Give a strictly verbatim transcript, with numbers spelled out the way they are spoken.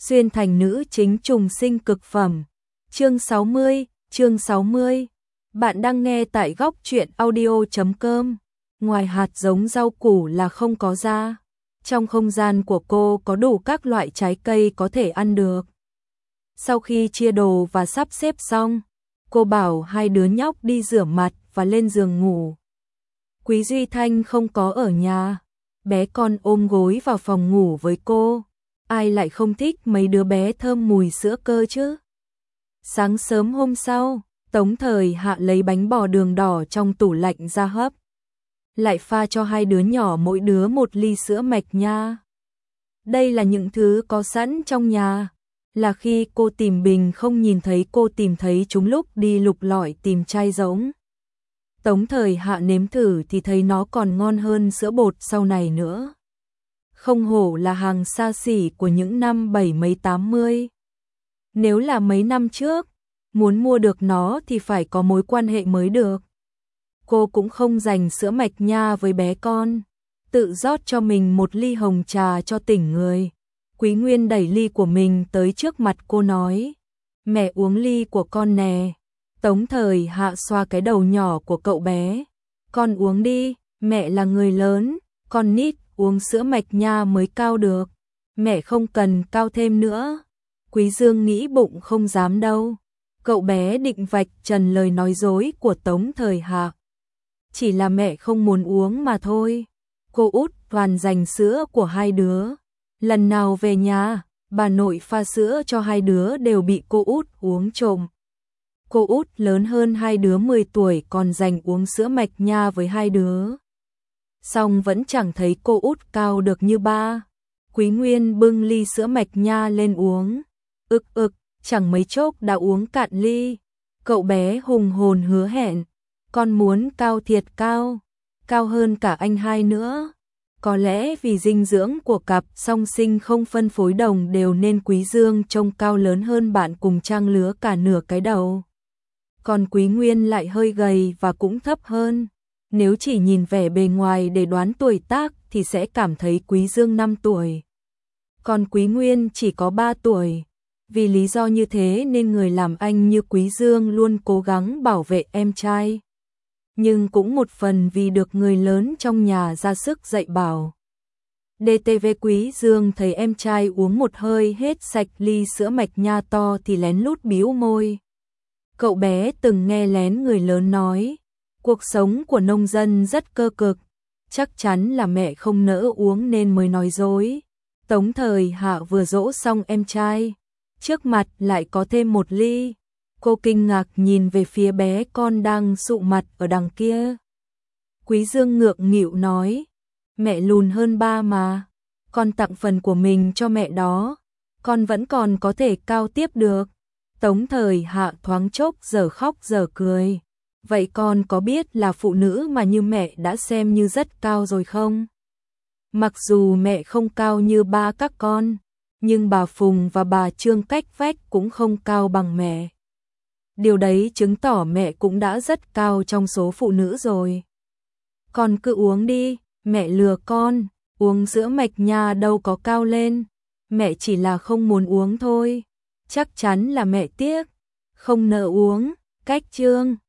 xuyên thành nữ chính trùng sinh cực phẩm. Chương sáu mươi, chương sáu mươi. Bạn đang nghe tại góc truyện audio chấm com. Ngoài hạt giống rau củ là không có ra. Trong không gian của cô có đủ các loại trái cây có thể ăn được. Sau khi chia đồ và sắp xếp xong, cô bảo hai đứa nhóc đi rửa mặt và lên giường ngủ. Quý Duy Thanh không có ở nhà. Bé con ôm gối vào phòng ngủ với cô. Ai lại không thích mấy đứa bé thơm mùi sữa cơ chứ? Sáng sớm hôm sau, Tống Thời Hạ lấy bánh bò đường đỏ trong tủ lạnh ra hấp. Lại pha cho hai đứa nhỏ mỗi đứa một ly sữa mạch nha. Đây là những thứ có sẵn trong nhà. Là khi cô tìm bình không nhìn thấy cô tìm thấy chúng lúc đi lục lọi tìm chai giống. Tống Thời Hạ nếm thử thì thấy nó còn ngon hơn sữa bột sau này nữa. Không hổ là hàng xa xỉ của những năm bảy mấy tám mươi. Nếu là mấy năm trước, muốn mua được nó thì phải có mối quan hệ mới được. Cô cũng không dành sữa mạch nha với bé con, tự rót cho mình một ly hồng trà cho tỉnh người. Quý Nguyên đẩy ly của mình tới trước mặt cô nói, mẹ uống ly của con nè. Tống Thời Hạ xoa cái đầu nhỏ của cậu bé, con uống đi, mẹ là người lớn, con nít uống sữa mạch nha mới cao được, mẹ không cần cao thêm nữa. Quý Dương nghĩ bụng không dám đâu. Cậu bé định vạch trần lời nói dối của Tống Thời Hạ. Chỉ là mẹ không muốn uống mà thôi. Cô út toàn dành sữa của hai đứa. Lần nào về nhà, bà nội pha sữa cho hai đứa đều bị cô út uống trộm. Cô út lớn hơn hai đứa mười tuổi còn dành uống sữa mạch nha với hai đứa. Xong vẫn chẳng thấy cô út cao được như ba. Quý Nguyên bưng ly sữa mạch nha lên uống. Ực ực, chẳng mấy chốc đã uống cạn ly. Cậu bé hùng hồn hứa hẹn, con muốn cao thiệt cao, cao hơn cả anh hai nữa. Có lẽ vì dinh dưỡng của cặp song sinh không phân phối đồng đều nên Quý Dương trông cao lớn hơn bạn cùng trang lứa cả nửa cái đầu. Còn Quý Nguyên lại hơi gầy và cũng thấp hơn. Nếu chỉ nhìn vẻ bề ngoài để đoán tuổi tác thì sẽ cảm thấy Quý Dương năm tuổi. Còn Quý Nguyên chỉ có ba tuổi. Vì lý do như thế nên người làm anh như Quý Dương luôn cố gắng bảo vệ em trai. Nhưng cũng một phần vì được người lớn trong nhà ra sức dạy bảo. đê tê vê Quý Dương thấy em trai uống một hơi hết sạch ly sữa mạch nha to thì lén lút bĩu môi. Cậu bé từng nghe lén người lớn nói, cuộc sống của nông dân rất cơ cực, chắc chắn là mẹ không nỡ uống nên mới nói dối. Tống Thời Hạ vừa dỗ xong em trai, trước mặt lại có thêm một ly. Cô kinh ngạc nhìn về phía bé con đang sụ mặt ở đằng kia. Quý Dương ngượng nghịu nói, mẹ lùn hơn ba mà, con tặng phần của mình cho mẹ đó, con vẫn còn có thể cao tiếp được. Tống Thời Hạ thoáng chốc giờ khóc giờ cười. Vậy con có biết là phụ nữ mà như mẹ đã xem như rất cao rồi không? Mặc dù mẹ không cao như ba các con, nhưng bà Phùng và bà Trương cách vách cũng không cao bằng mẹ. Điều đấy chứng tỏ mẹ cũng đã rất cao trong số phụ nữ rồi. Con cứ uống đi, mẹ lừa con, uống sữa mạch nha đâu có cao lên, mẹ chỉ là không muốn uống thôi. Chắc chắn là mẹ tiếc, không nỡ uống. Cách Trương,